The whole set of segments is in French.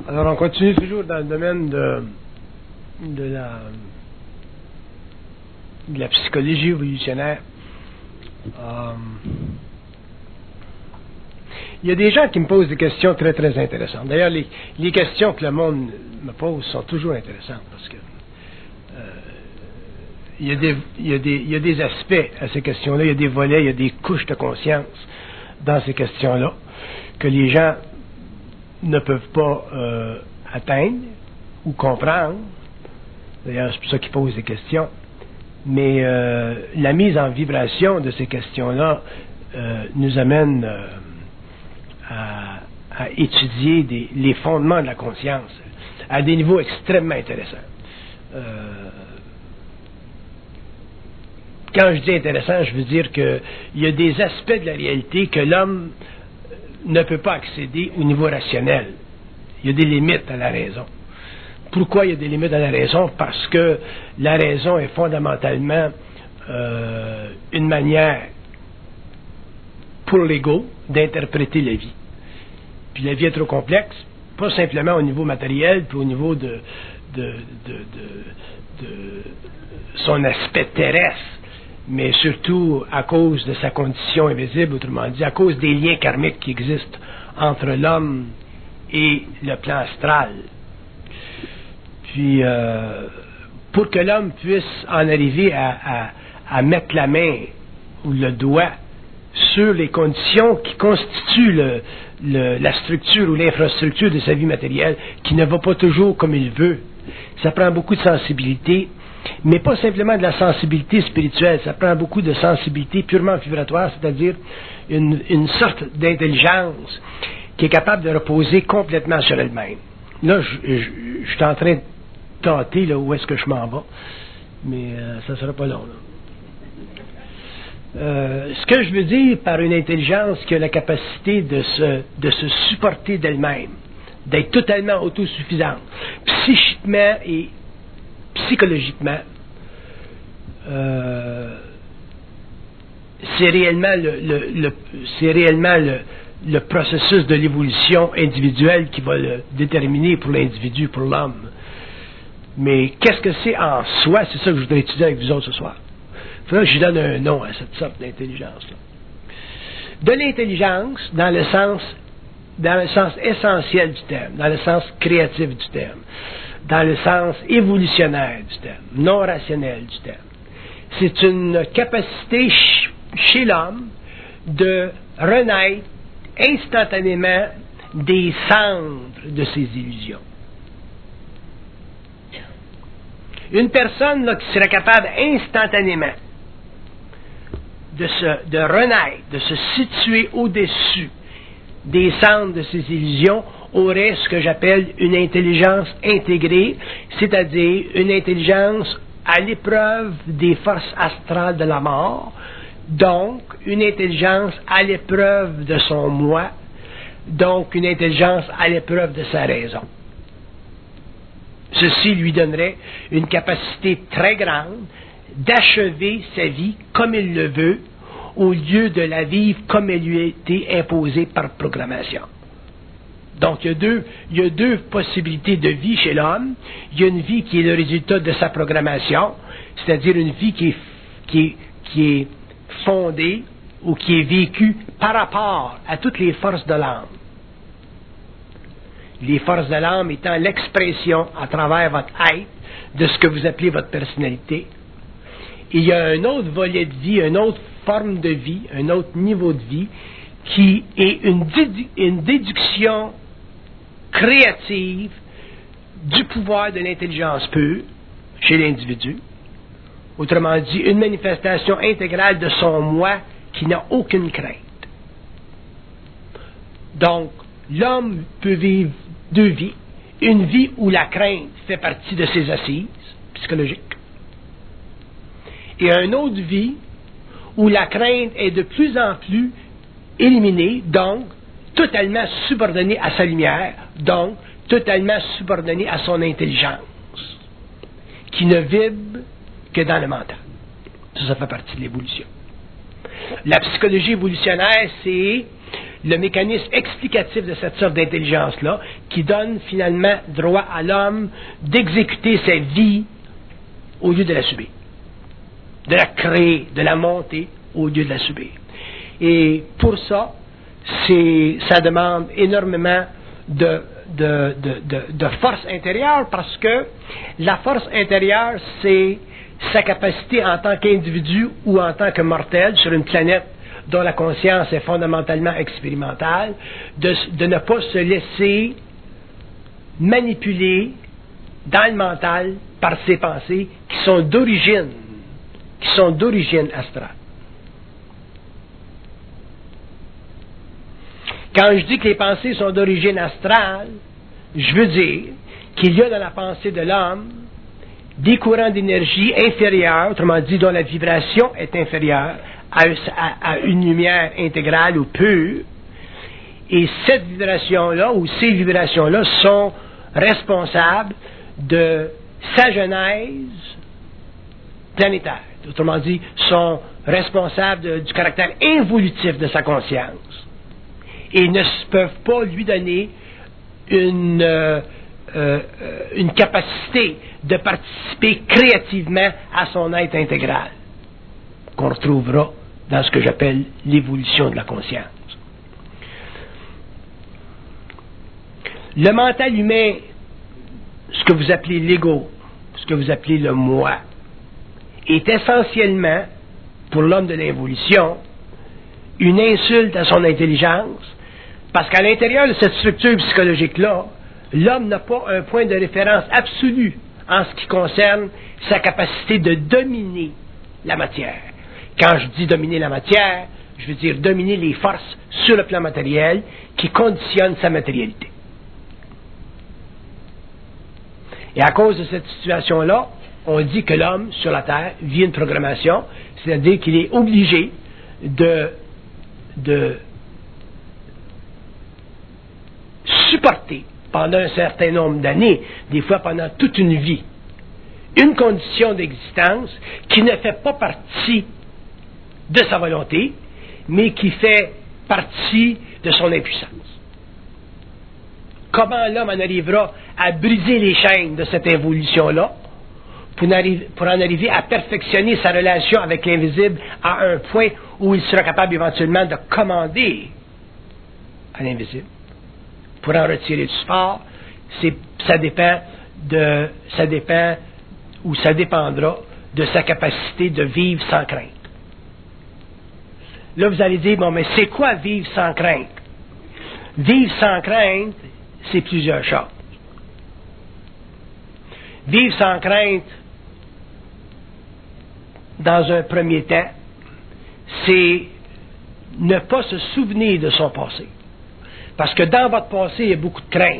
Alors, on continue toujours dans le domaine de la psychologie évolutionnaire. Il y a des gens qui me posent des questions très, très intéressantes. D'ailleurs, les questions que le monde me pose sont toujours intéressantes parce que il y a des aspects à ces questions-là, il y a des volets, il y a des couches de conscience dans ces questions-là que les gens ne peuvent pas atteindre ou comprendre. D'ailleurs, c'est pour ça qu'ils posent des questions. Mais la mise en vibration de ces questions-là nous amène à étudier les fondements de la conscience à des niveaux extrêmement intéressants. Quand je dis intéressant, je veux dire qu'il y a des aspects de la réalité que l'homme ne peut pas accéder au niveau rationnel. Il y a des limites à la raison. Pourquoi il y a des limites à la raison? Parce que la raison est fondamentalement une manière pour l'ego d'interpréter la vie. Puis la vie est trop complexe, pas simplement au niveau matériel, puis au niveau de son aspect terrestre, mais surtout à cause de sa condition invisible, autrement dit, à cause des liens karmiques qui existent entre l'homme et le plan astral. Puis, pour que l'homme puisse en arriver à mettre la main ou le doigt sur les conditions qui constituent la structure ou l'infrastructure de sa vie matérielle, qui ne va pas toujours comme il veut, ça prend beaucoup de sensibilité, mais pas simplement de la sensibilité spirituelle, ça prend beaucoup de sensibilité purement vibratoire, c'est-à-dire une sorte d'intelligence qui est capable de reposer complètement sur elle-même. Là, je suis en train de tâter là, où est-ce que je m'en vais, mais ça ne sera pas long. Ce que je veux dire par une intelligence qui a la capacité de se supporter d'elle-même, d'être totalement autosuffisante, psychiquement et psychologiquement, c'est réellement le processus de l'évolution individuelle qui va le déterminer pour l'individu, pour l'homme. Mais qu'est-ce que c'est en soi? C'est ça que je voudrais étudier avec vous autres ce soir. Il faudrait que je donne un nom à cette sorte d'intelligence-là. De l'intelligence, dans le sens essentiel du terme, dans le sens créatif du terme, dans le sens évolutionnaire du terme, non rationnel du terme. C'est une capacité chez l'homme de renaître instantanément des cendres de ses illusions. Une personne là, qui serait capable instantanément de renaître, de se situer au-dessus des cendres de ses illusions, aurait ce que j'appelle une intelligence intégrée, c'est-à-dire une intelligence à l'épreuve des forces astrales de la mort, donc une intelligence à l'épreuve de son moi, donc une intelligence à l'épreuve de sa raison. Ceci lui donnerait une capacité très grande d'achever sa vie comme il le veut, au lieu de la vivre comme elle lui a été imposée par programmation. Donc, il y a deux possibilités de vie chez l'homme. Il y a une vie qui est le résultat de sa programmation, c'est-à-dire une vie qui est fondée ou qui est vécue par rapport à toutes les forces de l'âme. Les forces de l'âme étant l'expression à travers votre être de ce que vous appelez votre personnalité. Il y a un autre volet de vie, une autre forme de vie, un autre niveau de vie qui est une déduction créative du pouvoir de l'intelligence pure chez l'individu. Autrement dit, une manifestation intégrale de son moi qui n'a aucune crainte. Donc, l'homme peut vivre deux vies. Une vie où la crainte fait partie de ses assises psychologiques. Et une autre vie où la crainte est de plus en plus éliminée, donc totalement subordonnée à sa lumière, donc totalement subordonnée à son intelligence, qui ne vibre que dans le mental. Ça fait partie de l'évolution. La psychologie évolutionnaire, c'est le mécanisme explicatif de cette sorte d'intelligence-là, qui donne finalement droit à l'homme d'exécuter sa vie au lieu de la subir, de la créer, de la monter au lieu de la subir. Et pour ça, ça demande énormément de force intérieure, parce que la force intérieure, c'est sa capacité en tant qu'individu ou en tant que mortel sur une planète dont la conscience est fondamentalement expérimentale, de ne pas se laisser manipuler dans le mental par ses pensées qui sont d'origine astrale. Quand je dis que les pensées sont d'origine astrale, je veux dire qu'il y a dans la pensée de l'homme des courants d'énergie inférieurs, autrement dit, dont la vibration est inférieure à une lumière intégrale ou pure, et cette vibration-là, ou ces vibrations-là, sont responsables de sa genèse planétaire. Autrement dit, sont responsables du caractère évolutif de sa conscience. Et ne peuvent pas lui donner une capacité de participer créativement à son être intégral, qu'on retrouvera dans ce que j'appelle l'évolution de la conscience. Le mental humain, ce que vous appelez l'ego, ce que vous appelez le moi, est essentiellement, pour l'homme de l'évolution, une insulte à son intelligence, parce qu'à l'intérieur de cette structure psychologique-là, l'homme n'a pas un point de référence absolu en ce qui concerne sa capacité de dominer la matière. Quand je dis dominer la matière, je veux dire dominer les forces sur le plan matériel qui conditionnent sa matérialité. Et à cause de cette situation-là, on dit que l'homme sur la Terre vit une programmation, c'est-à-dire qu'il est obligé de supporter pendant un certain nombre d'années, des fois pendant toute une vie, une condition d'existence qui ne fait pas partie de sa volonté, mais qui fait partie de son impuissance. Comment l'homme en arrivera à briser les chaînes de cette évolution-là pour en arriver à perfectionner sa relation avec l'invisible à un point où il sera capable éventuellement de commander à l'invisible? Pour en retirer du support, ça dépendra de sa capacité de vivre sans crainte. Là, vous allez dire, bon, mais c'est quoi vivre sans crainte? Vivre sans crainte, c'est plusieurs choses. Vivre sans crainte, dans un premier temps, c'est ne pas se souvenir de son passé. Parce que dans votre passé, il y a beaucoup de crainte.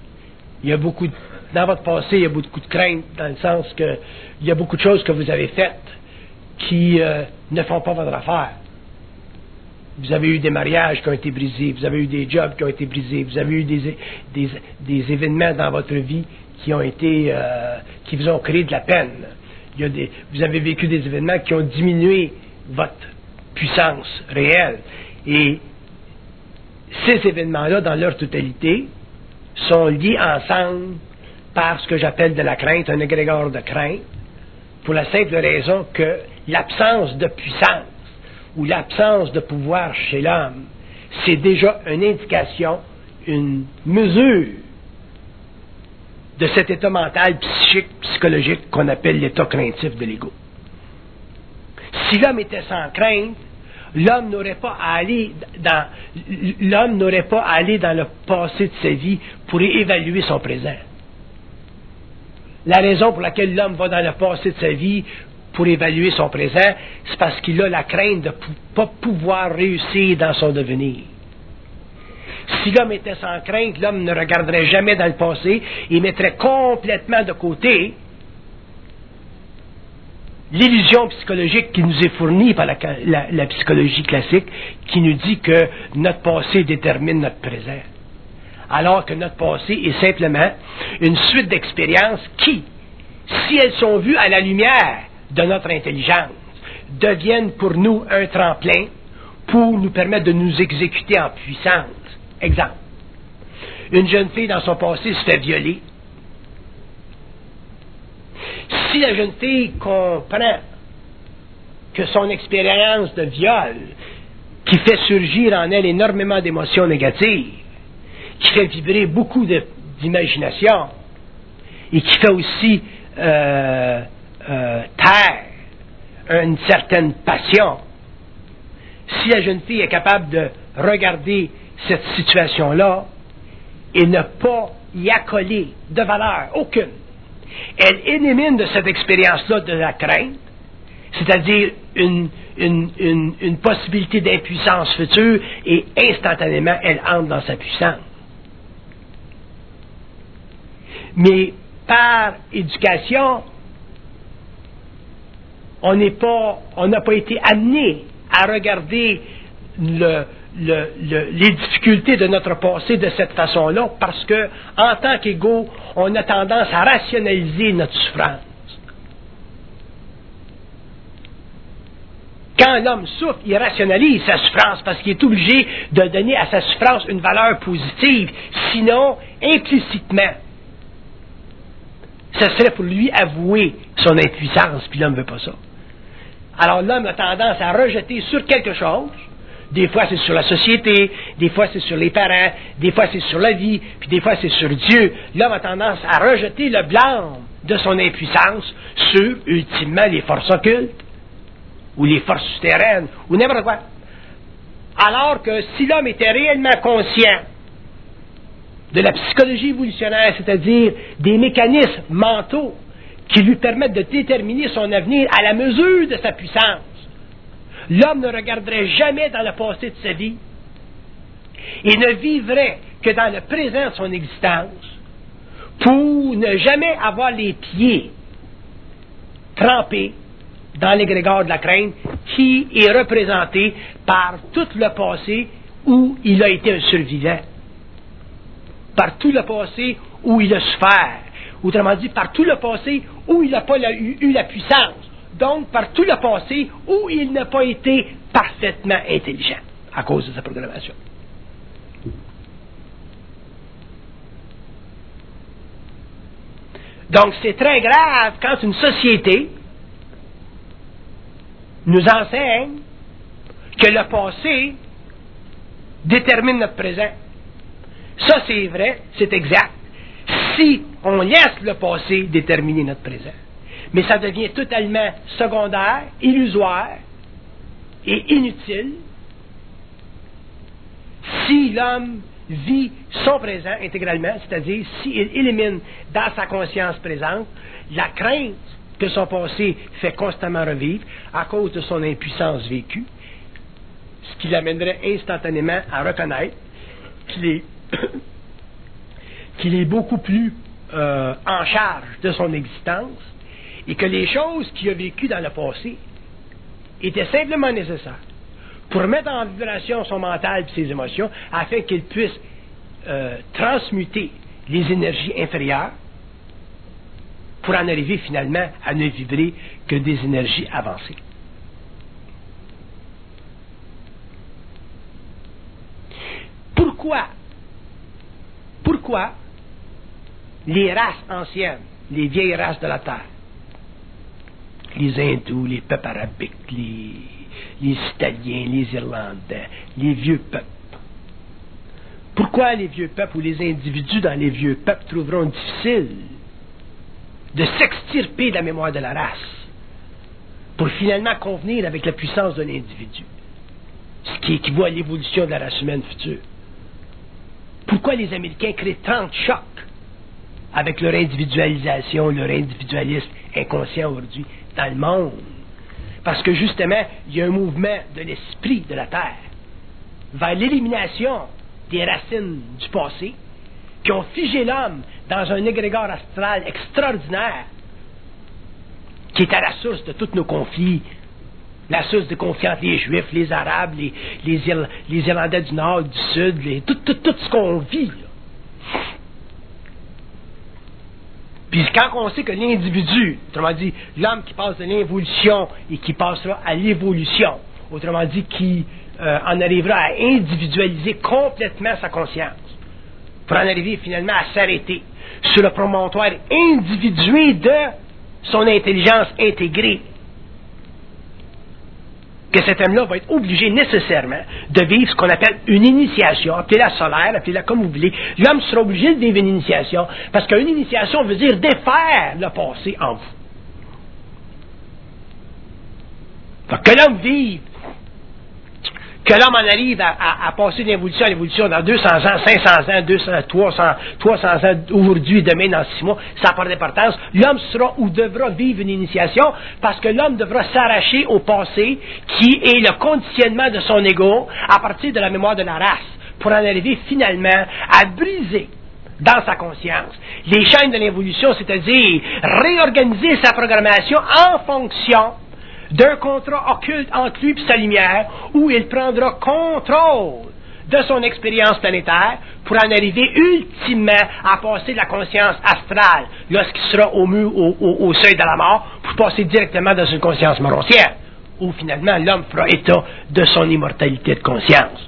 Dans votre passé, il y a beaucoup de crainte, dans le sens que il y a beaucoup de choses que vous avez faites qui ne font pas votre affaire. Vous avez eu des mariages qui ont été brisés, vous avez eu des jobs qui ont été brisés, vous avez eu des événements dans votre vie qui ont été, qui vous ont créé de la peine. Vous avez vécu des événements qui ont diminué votre puissance réelle. Et ces événements-là, dans leur totalité, sont liés ensemble par ce que j'appelle de la crainte, un égrégore de crainte, pour la simple raison que l'absence de puissance ou l'absence de pouvoir chez l'homme, c'est déjà une indication, une mesure de cet état mental, psychique, psychologique qu'on appelle l'état craintif de l'ego. Si l'homme était sans crainte, l'homme n'aurait pas à aller dans le passé de sa vie pour évaluer son présent. La raison pour laquelle l'homme va dans le passé de sa vie pour évaluer son présent, c'est parce qu'il a la crainte de ne pas pouvoir réussir dans son devenir. Si l'homme était sans crainte, l'homme ne regarderait jamais dans le passé et mettrait complètement de côté l'illusion psychologique qui nous est fournie par la psychologie classique, qui nous dit que notre passé détermine notre présent. Alors que notre passé est simplement une suite d'expériences qui, si elles sont vues à la lumière de notre intelligence, deviennent pour nous un tremplin pour nous permettre de nous exécuter en puissance. Exemple. une jeune fille dans son passé se fait violer, si la jeune fille comprend que son expérience de viol, qui fait surgir en elle énormément d'émotions négatives, qui fait vibrer beaucoup d'imagination, et qui fait aussi taire une certaine passion, si la jeune fille est capable de regarder cette situation-là et ne pas y accoler de valeur aucune, elle élimine de cette expérience-là de la crainte, c'est-à-dire une possibilité d'impuissance future, et instantanément, elle entre dans sa puissance. Mais par éducation, on n'a pas été amené à regarder les difficultés de notre passé de cette façon-là, parce que, en tant qu'égaux, on a tendance à rationaliser notre souffrance. Quand l'homme souffre, il rationalise sa souffrance parce qu'il est obligé de donner à sa souffrance une valeur positive. Sinon, implicitement, ce serait pour lui avouer son impuissance, puis l'homme ne veut pas ça. Alors l'homme a tendance à rejeter sur quelque chose. Des fois c'est sur la société, des fois c'est sur les parents, des fois c'est sur la vie, puis des fois c'est sur Dieu. L'homme a tendance à rejeter le blâme de son impuissance sur, ultimement, les forces occultes, ou les forces souterraines, ou n'importe quoi. Alors que si l'homme était réellement conscient de la psychologie évolutionnaire, c'est-à-dire des mécanismes mentaux qui lui permettent de déterminer son avenir à la mesure de sa puissance, l'homme ne regarderait jamais dans le passé de sa vie et ne vivrait que dans le présent de son existence pour ne jamais avoir les pieds trempés dans l'égrégore de la crainte qui est représenté par tout le passé où il a été un survivant, par tout le passé où il a souffert, autrement dit, par tout le passé où il n'a pas eu la puissance, donc par tout le passé où il n'a pas été parfaitement intelligent à cause de sa programmation. Donc c'est très grave quand une société nous enseigne que le passé détermine notre présent. Ça, c'est vrai, c'est exact. Si on laisse le passé déterminer notre présent. Mais ça devient totalement secondaire, illusoire et inutile si l'homme vit son présent intégralement, c'est-à-dire s'il élimine dans sa conscience présente la crainte que son passé fait constamment revivre à cause de son impuissance vécue, ce qui l'amènerait instantanément à reconnaître qu'il est beaucoup plus en charge de son existence et que les choses qu'il a vécues dans le passé étaient simplement nécessaires pour mettre en vibration son mental et ses émotions afin qu'il puisse transmuter les énergies inférieures pour en arriver finalement à ne vibrer que des énergies avancées. Pourquoi les races anciennes, les vieilles races de la Terre, les hindous, les peuples arabiques, les Italiens, les Irlandais, les vieux peuples, pourquoi les vieux peuples ou les individus dans les vieux peuples trouveront difficile de s'extirper de la mémoire de la race pour finalement convenir avec la puissance de l'individu, ce qui équivaut à l'évolution de la race humaine future? Pourquoi les Américains créent 30 chocs avec leur individualisation, leur individualisme inconscient aujourd'hui dans le monde? Parce que justement, il y a un mouvement de l'esprit de la Terre vers l'élimination des racines du passé qui ont figé l'homme dans un égrégore astral extraordinaire qui est à la source de tous nos conflits, la source de conflits entre les Juifs, les Arabes, les Irlandais du Nord, du Sud, tout ce qu'on vit. Là. Puis quand on sait que l'individu, autrement dit, l'homme qui passe de l'involution et qui passera à l'évolution, autrement dit, qui en arrivera à individualiser complètement sa conscience, pour en arriver finalement à s'arrêter sur le promontoire individué de son intelligence intégrée. Que cet homme-là va être obligé nécessairement de vivre ce qu'on appelle une initiation, appelez-la solaire, appelez-la comme vous voulez. L'homme sera obligé de vivre une initiation, parce qu'une initiation veut dire défaire le passé en vous. Donc, que l'homme vive, que l'homme en arrive à passer d'évolution à l'évolution dans 200 ans, 500 ans, 200, 300 ans, aujourd'hui, demain, dans 6 mois, ça n'a pas d'importance. L'homme sera ou devra vivre une initiation parce que l'homme devra s'arracher au passé qui est le conditionnement de son ego à partir de la mémoire de la race pour en arriver finalement à briser dans sa conscience les chaînes de l'évolution, c'est-à-dire réorganiser sa programmation en fonction d'un contrat occulte entre lui et sa lumière, où il prendra contrôle de son expérience planétaire pour en arriver ultimement à passer de la conscience astrale, lorsqu'il sera au seuil de la mort, pour passer directement dans une conscience moroncière, où finalement l'homme fera état de son immortalité de conscience.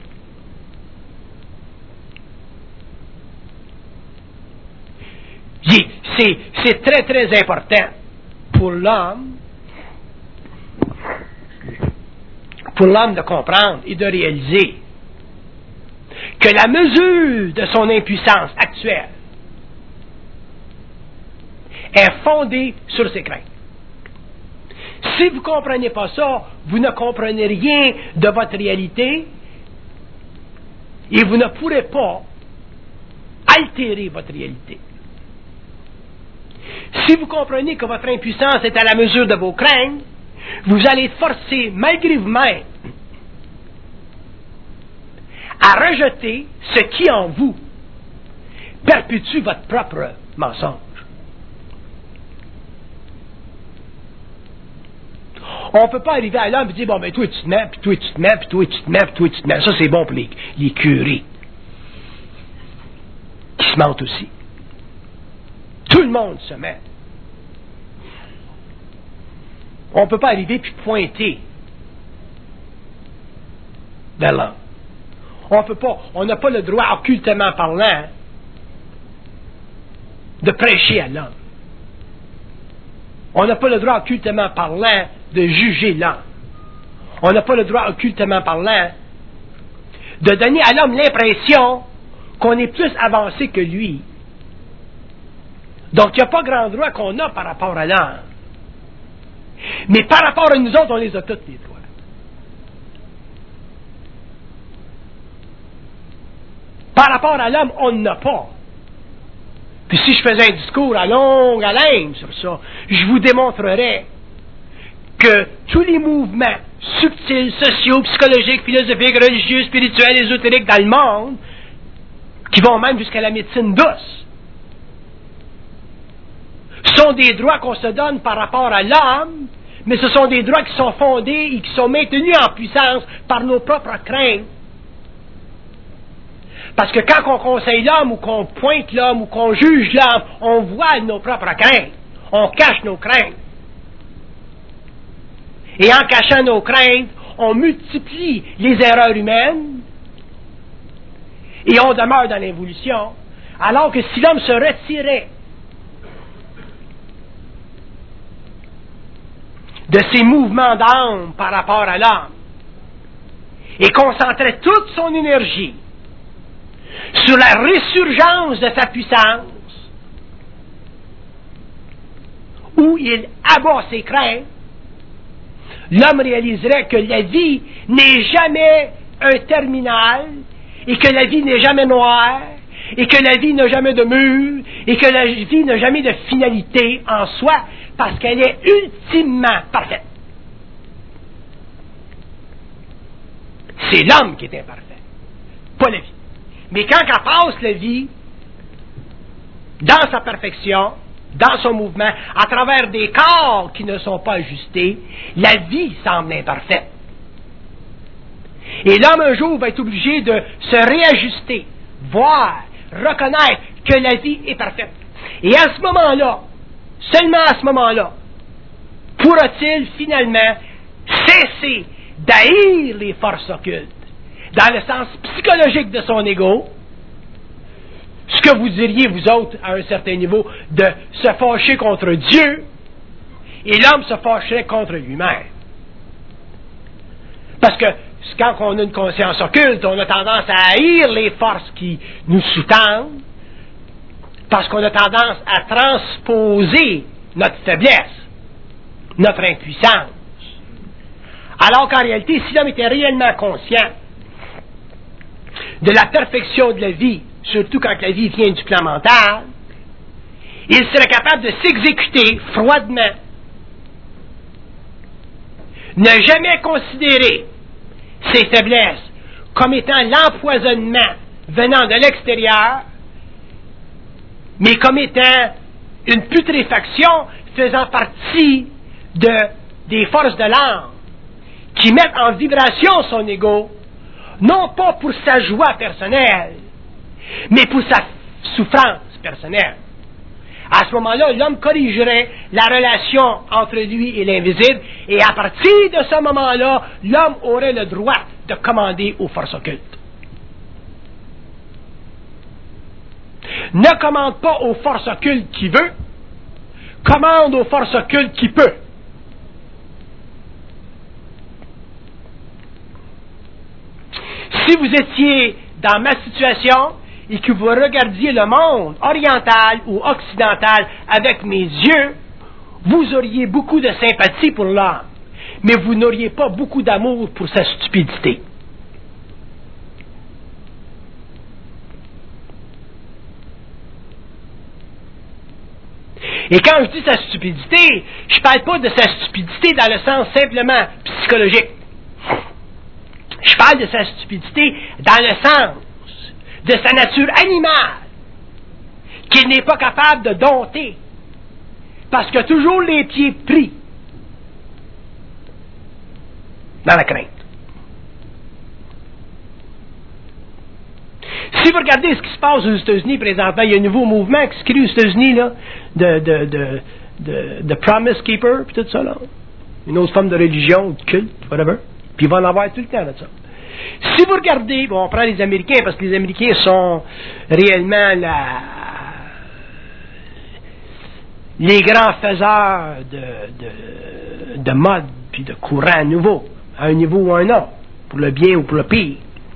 C'est très très important pour l'homme de comprendre et de réaliser que la mesure de son impuissance actuelle est fondée sur ses craintes. Si vous ne comprenez pas ça, vous ne comprenez rien de votre réalité et vous ne pourrez pas altérer votre réalité. Si vous comprenez que votre impuissance est à la mesure de vos craintes, vous allez être forcé, malgré vous-même, à rejeter ce qui en vous perpétue votre propre mensonge. On ne peut pas arriver à l'homme et dire, bon, ben, toi, tu te mets, puis toi, tu te mets, puis toi, tu te mets, puis toi, tu te mets. Ça, c'est bon pour les curés qui se mentent aussi. Tout le monde se met. On ne peut pas arriver puis pointer vers l'homme. On n'a pas le droit, occultement parlant, de prêcher à l'homme. On n'a pas le droit, occultement parlant, de juger l'homme. On n'a pas le droit, occultement parlant, de donner à l'homme l'impression qu'on est plus avancé que lui. Donc, il n'y a pas grand droit qu'on a par rapport à l'homme. Mais par rapport à nous autres, on les a tous les droits. Par rapport à l'homme, on n'en a pas. Puis si je faisais un discours à longue haleine sur ça, je vous démontrerais que tous les mouvements subtils, sociaux, psychologiques, philosophiques, religieux, spirituels, ésotériques dans le monde, qui vont même jusqu'à la médecine douce, sont des droits qu'on se donne par rapport à l'homme, mais ce sont des droits qui sont fondés et qui sont maintenus en puissance par nos propres craintes. Parce que quand on conseille l'homme, ou qu'on pointe l'homme, ou qu'on juge l'homme, on voit nos propres craintes. On cache nos craintes. Et en cachant nos craintes, on multiplie les erreurs humaines et on demeure dans l'évolution. Alors que si l'homme se retirait de ses mouvements d'âme par rapport à l'homme et concentrait toute son énergie sur la résurgence de sa puissance, où il abat ses craintes, l'homme réaliserait que la vie n'est jamais un terminal, et que la vie n'est jamais noire, et que la vie n'a jamais de mur, et que la vie n'a jamais de finalité en soi, parce qu'elle est ultimement parfaite. C'est l'homme qui est imparfait, pas la vie. Mais quand elle passe la vie, dans sa perfection, dans son mouvement, à travers des corps qui ne sont pas ajustés, la vie semble imparfaite. Et l'homme un jour va être obligé de se réajuster, voir, reconnaître que la vie est parfaite. Et à ce moment-là, seulement à ce moment-là, pourra-t-il finalement cesser d'haïr les forces occultes, dans le sens psychologique de son ego, ce que vous diriez, vous autres, à un certain niveau, de se fâcher contre Dieu, et l'homme se fâcherait contre lui-même. Parce que quand on a une conscience occulte, on a tendance à haïr les forces qui nous sous-tendent, parce qu'on a tendance à transposer notre faiblesse, notre impuissance. Alors qu'en réalité, si l'homme était réellement conscient de la perfection de la vie, surtout quand la vie vient du plan mental, il serait capable de s'exécuter froidement, ne jamais considérer ses faiblesses comme étant l'empoisonnement venant de l'extérieur, mais comme étant une putréfaction faisant partie des forces de l'âme qui mettent en vibration son ego, non pas pour sa joie personnelle, mais pour sa souffrance personnelle. À ce moment-là, l'homme corrigerait la relation entre lui et l'invisible, et à partir de ce moment-là, l'homme aurait le droit de commander aux forces occultes. Ne commande pas aux forces occultes qui veut, commande aux forces occultes qui peut. Si vous étiez dans ma situation et que vous regardiez le monde oriental ou occidental avec mes yeux, vous auriez beaucoup de sympathie pour l'homme, mais vous n'auriez pas beaucoup d'amour pour sa stupidité. Et quand je dis sa stupidité, je ne parle pas de sa stupidité dans le sens simplement psychologique. Je parle de sa stupidité dans le sens de sa nature animale, qu'il n'est pas capable de dompter, parce qu'il a toujours les pieds pris dans la crainte. Si vous regardez ce qui se passe aux États-Unis présentement, il y a un nouveau mouvement qui se crée aux États-Unis, là, de Promise Keeper, puis tout ça, là. Une autre forme de religion, de culte, whatever. Puis il va en avoir tout le temps, là, de ça. Si vous regardez, bon, on prend les Américains, parce que les Américains sont réellement les grands faiseurs de mode, puis de courants nouveaux, à un niveau ou à un autre, pour le bien ou pour le pire.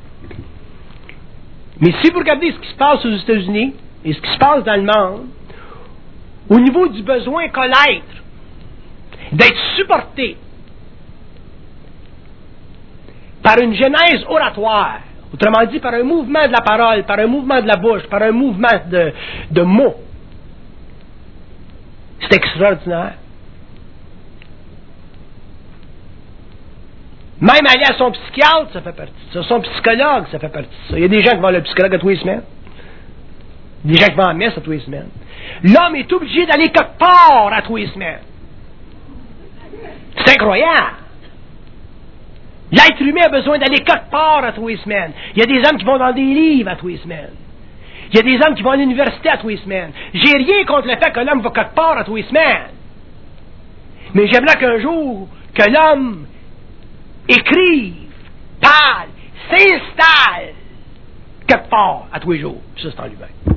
Mais si vous regardez ce qui se passe aux États-Unis, et ce qui se passe dans le monde, au niveau du besoin qu'a l'être d'être supporté par une genèse oratoire, autrement dit par un mouvement de la parole, par un mouvement de la bouche, par un mouvement de mots, c'est extraordinaire. Même aller à son psychiatre, ça fait partie de ça. Son psychologue, ça fait partie de ça. Il y a des gens qui vont à le psychologue à tous les semaines. Des gens qui vont à la messe à tous les semaines. L'homme est obligé d'aller quelque part à tous les semaines. C'est incroyable. L'être humain a besoin d'aller quelque part à tous les semaines. Il y a des hommes qui vont dans des livres à tous les semaines. Il y a des hommes qui vont à l'université à tous les semaines. J'ai rien contre le fait que l'homme va quelque part à tous les semaines. Mais j'aimerais qu'un jour, que l'homme écrive, parle, s'installe quelque part à tous les jours. Ça, c'est en lui-même.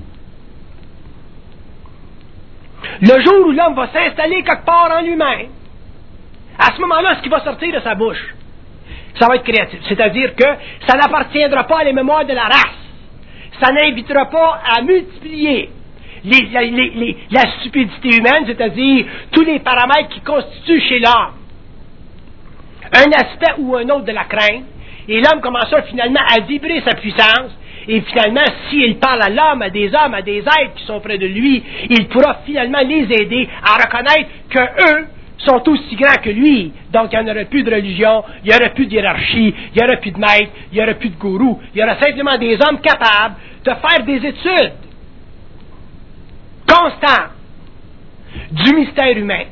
Le jour où l'homme va s'installer quelque part en lui-même, à ce moment-là, ce qui va sortir de sa bouche, ça va être créatif. C'est-à-dire que ça n'appartiendra pas à la mémoire de la race. Ça n'invitera pas à multiplier la stupidité humaine, c'est-à-dire tous les paramètres qui constituent chez l'homme un aspect ou un autre de la crainte, et l'homme commencera finalement à vibrer sa puissance, et finalement, s'il parle à l'homme, à des hommes, à des êtres qui sont près de lui, il pourra finalement les aider à reconnaître qu'eux sont aussi grands que lui. Donc, il n'y en aurait plus de religion, il n'y aurait plus de hiérarchie, il n'y aurait plus de maître, il n'y aurait plus de gourou. Il y aurait simplement des hommes capables de faire des études constantes du mystère humain,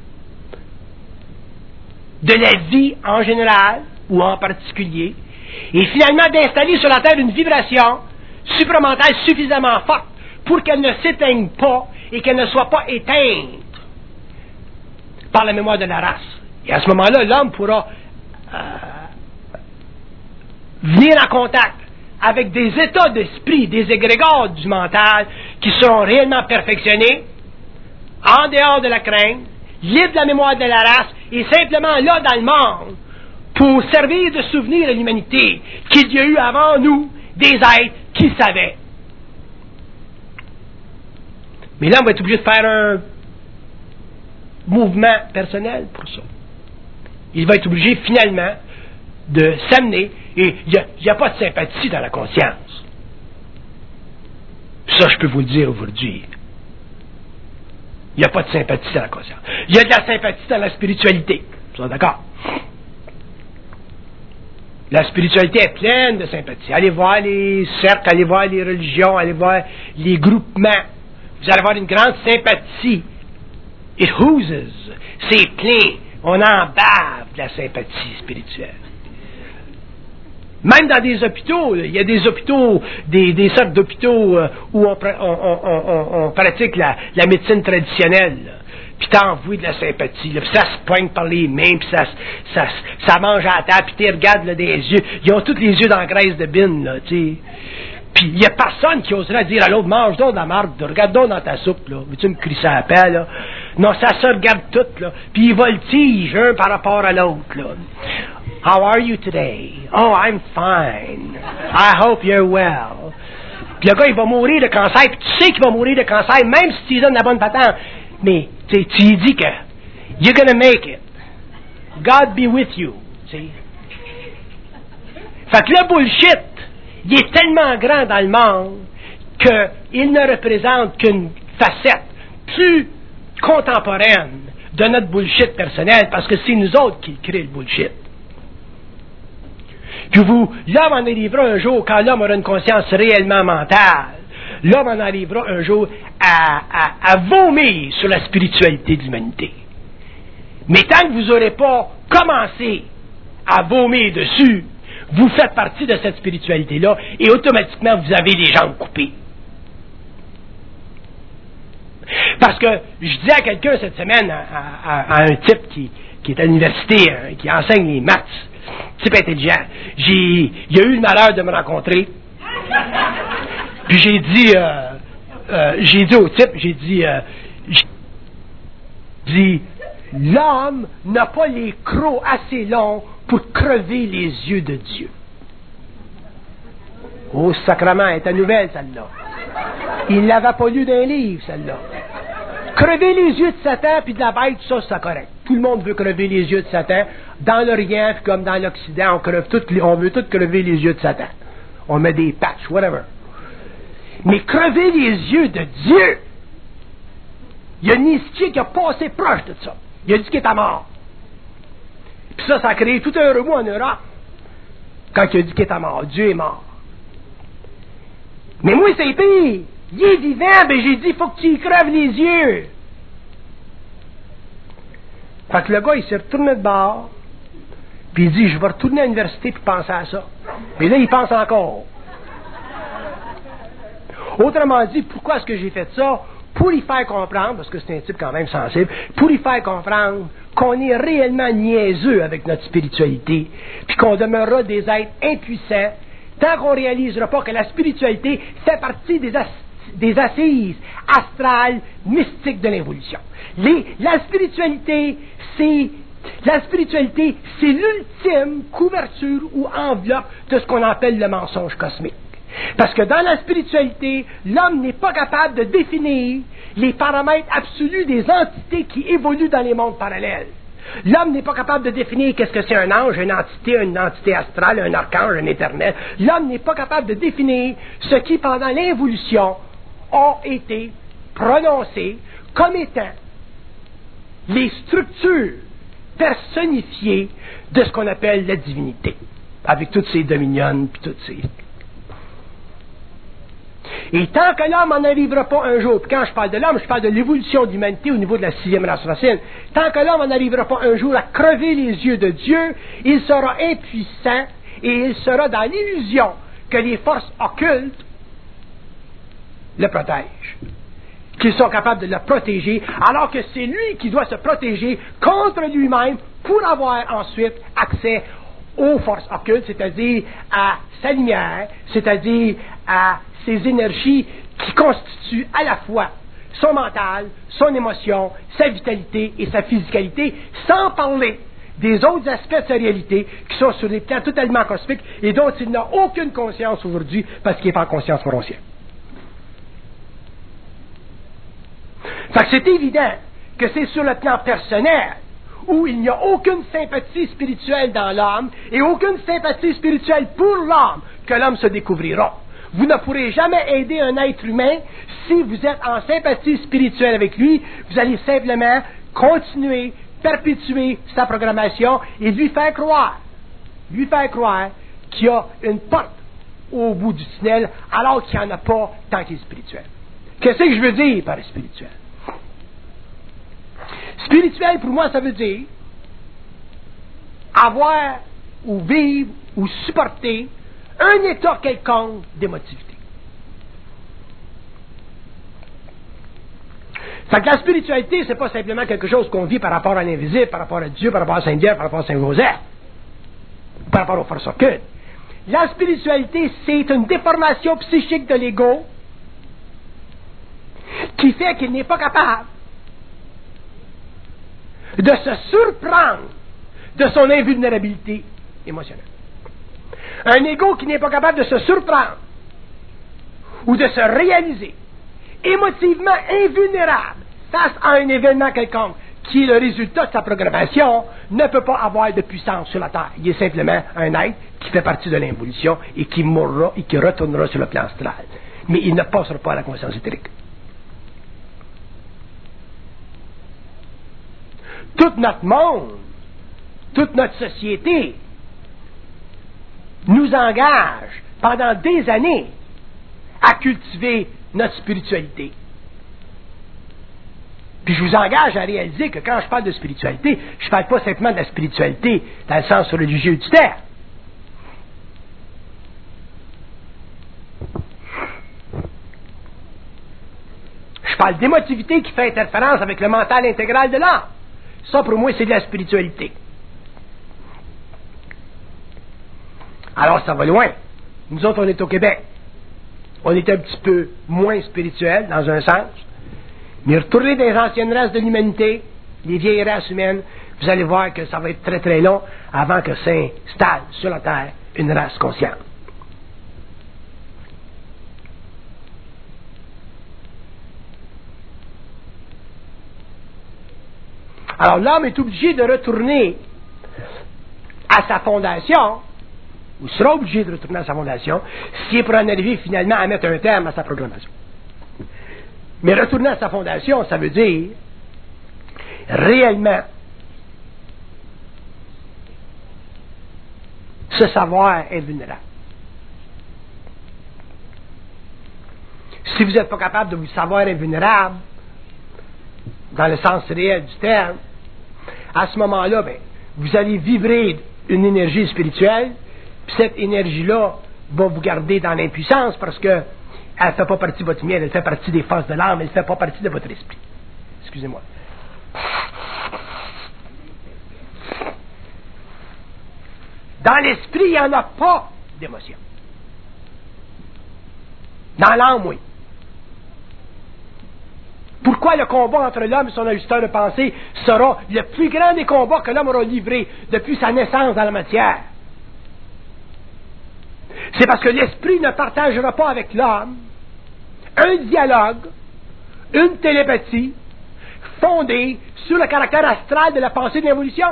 de la vie en général ou en particulier, et finalement d'installer sur la Terre une vibration supramentale suffisamment forte pour qu'elle ne s'éteigne pas et qu'elle ne soit pas éteinte par la mémoire de la race. Et à ce moment-là, l'homme pourra venir en contact avec des états d'esprit, des égrégores du mental qui seront réellement perfectionnés, en dehors de la crainte, libres de la mémoire de la race, et simplement là dans le monde, pour servir de souvenir à l'humanité qu'il y a eu avant nous des êtres qui savaient. Mais là, on va être obligé de faire un mouvement personnel pour ça. Il va être obligé finalement de s'amener, et il n'y a pas de sympathie dans la conscience. Ça, je peux vous le dire aujourd'hui. Il n'y a pas de sympathie dans la conscience. Il y a de la sympathie dans la spiritualité. Vous êtes d'accord? La spiritualité est pleine de sympathie. Allez voir les cercles, allez voir les religions, allez voir les groupements. Vous allez avoir une grande sympathie. It oozes. C'est plein. On en bave de la sympathie spirituelle. Même dans des hôpitaux, il y a des hôpitaux, des sortes d'hôpitaux où on pratique la médecine traditionnelle. Puis t'as envie de la sympathie. Puis ça se poigne par les mains, puis ça mange à la table, puis tu regardes là, des yeux. Ils ont tous les yeux dans la graisse de bine, là, tu sais. Puis il n'y a personne qui oserait dire à l'autre, mange donc de la marde, regarde donc dans ta soupe, là. Veux-tu me crisser à la paix, là? Non, ça se regarde tout, là. Puis ils voltigent un par rapport à l'autre, là. How are you today? Oh, I'm fine. I hope you're well. Puis le gars, il va mourir de cancer, puis tu sais qu'il va mourir de cancer, même si tu lui donnes la bonne patente. Mais, tu lui dis que you're gonna make it. God be with you. T'sais. Fait que le bullshit, il est tellement grand dans le monde qu'il ne représente qu'une facette plus contemporaine de notre bullshit personnel, parce que c'est nous autres qui créons le bullshit. Puis l'homme en arrivera un jour, quand l'homme aura une conscience réellement mentale, l'homme en arrivera un jour à vomir sur la spiritualité de l'humanité. Mais tant que vous n'aurez pas commencé à vomir dessus, vous faites partie de cette spiritualité-là et automatiquement vous avez les jambes coupées. Parce que je disais à quelqu'un cette semaine, à un type qui est à l'université, qui enseigne les maths, type intelligent, il a eu le malheur de me rencontrer. Puis j'ai dit au type, l'homme n'a pas les crocs assez longs pour crever les yeux de Dieu. Oh, sacrement, elle était nouvelle, celle-là. Il ne l'avait pas lu d'un livre, celle-là. Crever les yeux de Satan puis de la bête, ça, c'est correct. Tout le monde veut crever les yeux de Satan. Dans l'Orient, puis comme dans l'Occident, on veut tous crever les yeux de Satan. On met des patchs, whatever. Mais crever les yeux de Dieu, il y a Nietzsche qui a passé proche de ça. Il a dit qu'il était mort. Puis ça a créé tout un remous en Europe. Quand il a dit qu'il était mort, Dieu est mort. Mais moi, c'est pire. Il est vivant, ben j'ai dit, il faut que tu y creves les yeux. Fait que le gars, il s'est retourné de bord, puis il dit, je vais retourner à l'université puis penser à ça. Mais là, il pense encore. Autrement dit, pourquoi est-ce que j'ai fait ça? Pour y faire comprendre, parce que c'est un type quand même sensible, pour y faire comprendre qu'on est réellement niaiseux avec notre spiritualité, puis qu'on demeurera des êtres impuissants, tant qu'on ne réalisera pas que la spiritualité fait partie des assises astrales mystiques de l'évolution. La spiritualité, c'est l'ultime couverture ou enveloppe de ce qu'on appelle le mensonge cosmique. Parce que dans la spiritualité, l'homme n'est pas capable de définir les paramètres absolus des entités qui évoluent dans les mondes parallèles. L'homme n'est pas capable de définir qu'est-ce que c'est un ange, une entité astrale, un archange, un éternel. L'homme n'est pas capable de définir ce qui, pendant l'évolution, ont été prononcés comme étant les structures personnifiées de ce qu'on appelle la divinité, avec toutes ces dominions, puis toutes ces... Et tant que l'homme n'en arrivera pas un jour, puis quand je parle de l'homme, je parle de l'évolution de l'humanité au niveau de la 6e race racine, tant que l'homme n'en arrivera pas un jour à crever les yeux de Dieu, il sera impuissant et il sera dans l'illusion que les forces occultes le protègent, qu'ils sont capables de le protéger, alors que c'est lui qui doit se protéger contre lui-même pour avoir ensuite accès aux forces occultes, c'est-à-dire à sa lumière, c'est-à-dire à ses énergies qui constituent à la fois son mental, son émotion, sa vitalité et sa physicalité, sans parler des autres aspects de sa réalité qui sont sur des plans totalement cosmiques et dont il n'a aucune conscience aujourd'hui parce qu'il n'est pas en conscience foncière. Fait que c'est évident que c'est sur le plan personnel où il n'y a aucune sympathie spirituelle dans l'homme et aucune sympathie spirituelle pour l'homme que l'homme se découvrira. Vous ne pourrez jamais aider un être humain si vous êtes en sympathie spirituelle avec lui. Vous allez simplement continuer, perpétuer sa programmation et lui faire croire qu'il y a une porte au bout du tunnel alors qu'il n'y en a pas tant qu'il est spirituel. Qu'est-ce que je veux dire par spirituel? Spirituel, pour moi, ça veut dire avoir ou vivre ou supporter un état quelconque d'émotivité. Fait que la spiritualité, c'est pas simplement quelque chose qu'on vit par rapport à l'invisible, par rapport à Dieu, par rapport à Saint-Pierre, par rapport à Saint-Joseph, par rapport aux forces occultes. La spiritualité, c'est une déformation psychique de l'ego qui fait qu'il n'est pas capable de se surprendre de son invulnérabilité émotionnelle. Un ego qui n'est pas capable de se surprendre ou de se réaliser émotivement invulnérable face à un événement quelconque qui est le résultat de sa programmation ne peut pas avoir de puissance sur la Terre. Il est simplement un être qui fait partie de l'involution et qui mourra et qui retournera sur le plan astral. Mais il ne passera pas à la conscience éthérique. Tout notre monde, toute notre société nous engage pendant des années à cultiver notre spiritualité. Puis je vous engage à réaliser que quand je parle de spiritualité, je ne parle pas simplement de la spiritualité dans le sens religieux du terme. Je parle d'émotivité qui fait interférence avec le mental intégral de l'âme. Ça, pour moi, c'est de la spiritualité. Alors, ça va loin. Nous autres, on est au Québec. On est un petit peu moins spirituel, dans un sens. Mais retournez dans les anciennes races de l'humanité, les vieilles races humaines, vous allez voir que ça va être très très long avant que s'installe sur la Terre une race consciente. Alors l'homme est obligé de retourner à sa fondation, ou sera obligé de retourner à sa fondation, s'il est pour en arriver finalement à mettre un terme à sa programmation. Mais retourner à sa fondation, ça veut dire réellement se savoir invulnérable. Si vous n'êtes pas capable de vous savoir invulnérable, dans le sens réel du terme, à ce moment-là, vous allez vibrer une énergie spirituelle, puis cette énergie-là va vous garder dans l'impuissance parce que elle ne fait pas partie de votre miel, elle fait partie des forces de l'âme, elle ne fait pas partie de votre esprit. Excusez-moi. Dans l'esprit, il n'y en a pas d'émotion. Dans l'âme, oui. Pourquoi le combat entre l'homme et son ajusteur de pensée sera le plus grand des combats que l'homme aura livré depuis sa naissance dans la matière? C'est parce que l'esprit ne partagera pas avec l'homme un dialogue, une télépathie fondée sur le caractère astral de la pensée de l'évolution.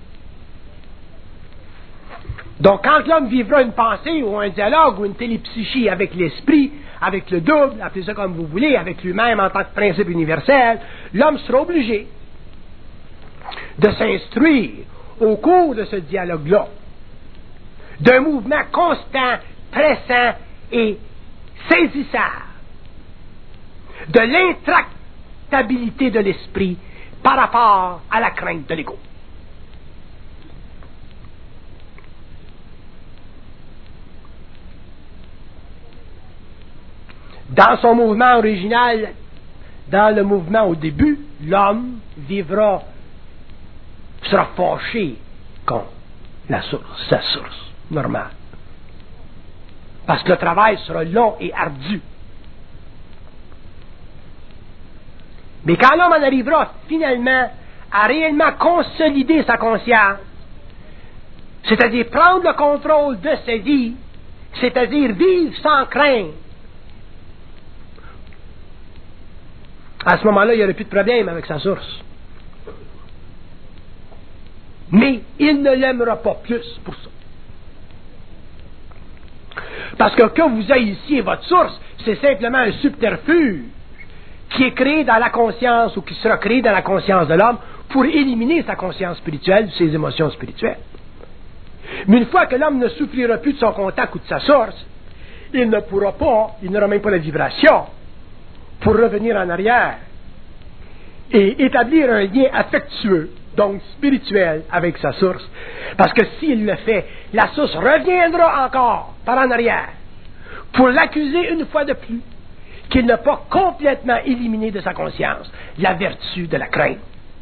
Donc, quand l'homme vivra une pensée ou un dialogue ou une télépsychie avec l'esprit, avec le double, appelez ça comme vous voulez, avec lui-même en tant que principe universel, l'homme sera obligé de s'instruire au cours de ce dialogue-là d'un mouvement constant, pressant et saisissant de l'intractabilité de l'esprit par rapport à la crainte de l'ego. Dans son mouvement original, dans le mouvement au début, l'homme sera fâché contre la source, sa source, normale. Parce que le travail sera long et ardu. Mais quand l'homme en arrivera finalement à réellement consolider sa conscience, c'est-à-dire prendre le contrôle de sa vie, c'est-à-dire vivre sans crainte, à ce moment-là, il n'y aurait plus de problème avec sa source. Mais il ne l'aimera pas plus pour ça. Parce que vous haïssiez votre source, c'est simplement un subterfuge qui est créé dans la conscience ou qui sera créé dans la conscience de l'homme pour éliminer sa conscience spirituelle, ses émotions spirituelles. Mais une fois que l'homme ne souffrira plus de son contact ou de sa source, il ne pourra pas, il n'aura même pas la vibration pour revenir en arrière et établir un lien affectueux, donc spirituel, avec sa source. Parce que s'il le fait, la source reviendra encore par en arrière pour l'accuser une fois de plus qu'il n'a pas complètement éliminé de sa conscience la vertu de la crainte,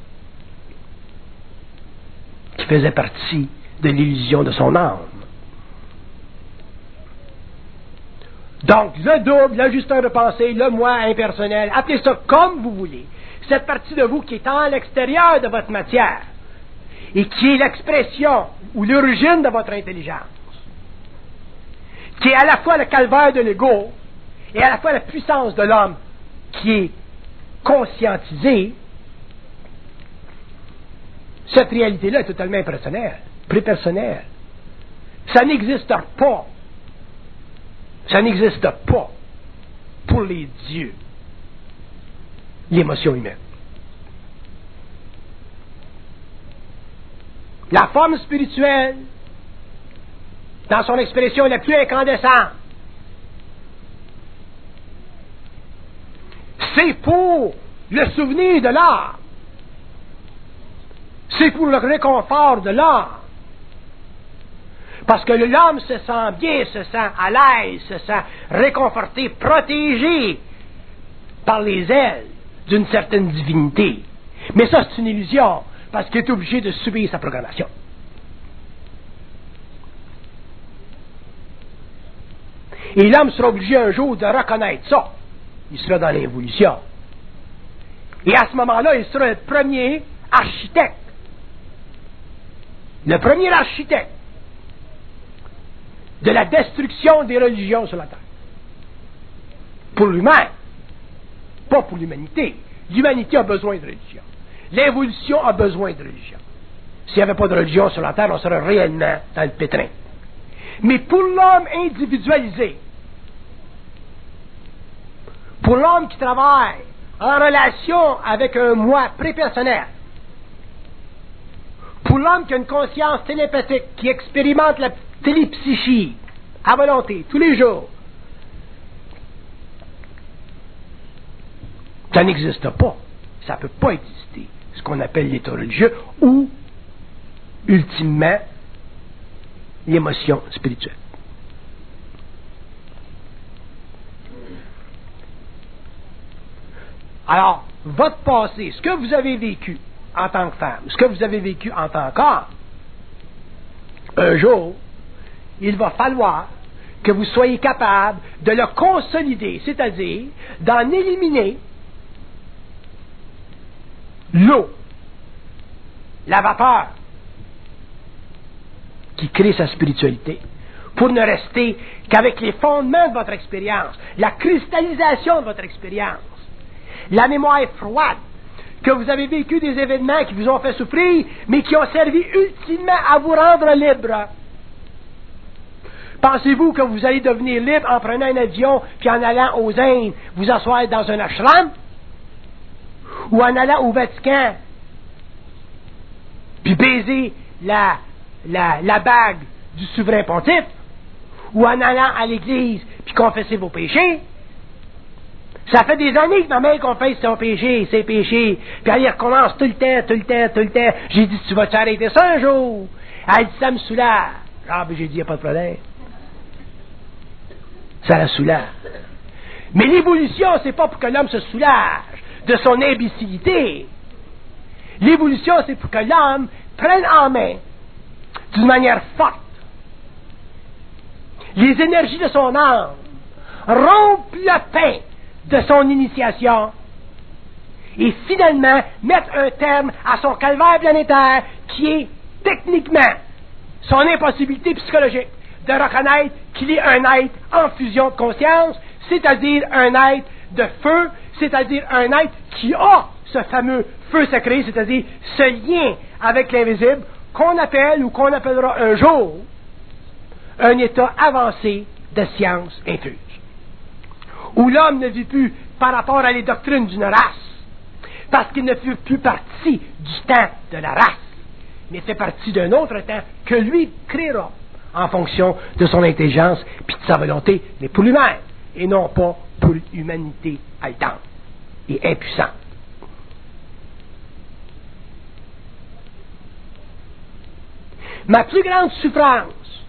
qui faisait partie de l'illusion de son âme. Donc, le double, l'ajusteur de pensée, le moi impersonnel, appelez ça comme vous voulez. Cette partie de vous qui est en l'extérieur de votre matière et qui est l'expression ou l'origine de votre intelligence, qui est à la fois le calvaire de l'ego et à la fois la puissance de l'homme qui est conscientisée, cette réalité-là est totalement impersonnelle, prépersonnelle. Ça n'existe pas. Ça n'existe pas pour les dieux, l'émotion humaine. La forme spirituelle, dans son expression la plus incandescente, c'est pour le souvenir de l'âme. C'est pour le réconfort de l'âme. Parce que l'homme se sent bien, se sent à l'aise, se sent réconforté, protégé par les ailes d'une certaine divinité. Mais ça, c'est une illusion, parce qu'il est obligé de subir sa programmation. Et l'homme sera obligé un jour de reconnaître ça. Il sera dans l'évolution. Et à ce moment-là, il sera le premier architecte. Le premier architecte de la destruction des religions sur la terre. Pour lui-même, pas pour l'humanité. L'humanité a besoin de religion. L'évolution a besoin de religion. S'il n'y avait pas de religion sur la terre, on serait réellement dans le pétrin. Mais pour l'homme individualisé, pour l'homme qui travaille en relation avec un moi prépersonnel, pour l'homme qui a une conscience télépathique, qui expérimente la télépsychie à volonté, tous les jours, ça n'existe pas. Ça ne peut pas exister. Ce qu'on appelle l'état religieux ou, ultimement, l'émotion spirituelle. Alors, votre passé, ce que vous avez vécu en tant que femme, ce que vous avez vécu en tant qu'homme, un jour, il va falloir que vous soyez capable de le consolider, c'est-à-dire d'en éliminer l'eau, la vapeur qui crée sa spiritualité, pour ne rester qu'avec les fondements de votre expérience, la cristallisation de votre expérience, la mémoire froide, que vous avez vécu des événements qui vous ont fait souffrir, mais qui ont servi ultimement à vous rendre libre. Pensez-vous que vous allez devenir libre en prenant un avion puis en allant aux Indes vous asseoir dans un ashram? Ou en allant au Vatican puis baiser la bague du souverain pontife? Ou en allant à l'église puis confesser vos péchés? Ça fait des années que ma mère confesse ses péchés, puis elle y recommence tout le temps. J'ai dit, tu vas t'arrêter ça un jour? Elle dit, ça me soulage. Ah, ben j'ai dit, il n'y a pas de problème. Ça la soulage. Mais l'évolution, c'est pas pour que l'homme se soulage de son imbécilité. L'évolution, c'est pour que l'homme prenne en main d'une manière forte les énergies de son âme, rompre le pain de son initiation et finalement mettre un terme à son calvaire planétaire qui est techniquement son impossibilité psychologique de reconnaître qu'il est un être en fusion de conscience, c'est-à-dire un être de feu, c'est-à-dire un être qui a ce fameux feu sacré, c'est-à-dire ce lien avec l'invisible qu'on appelle ou qu'on appellera un jour un état avancé de science infuse, où l'homme ne vit plus par rapport à les doctrines d'une race, parce qu'il ne fait plus partie du temps de la race, mais fait partie d'un autre temps que lui créera en fonction de son intelligence puis de sa volonté, mais pour lui-même, et non pas pour l'humanité haletante et impuissante. Ma plus grande souffrance,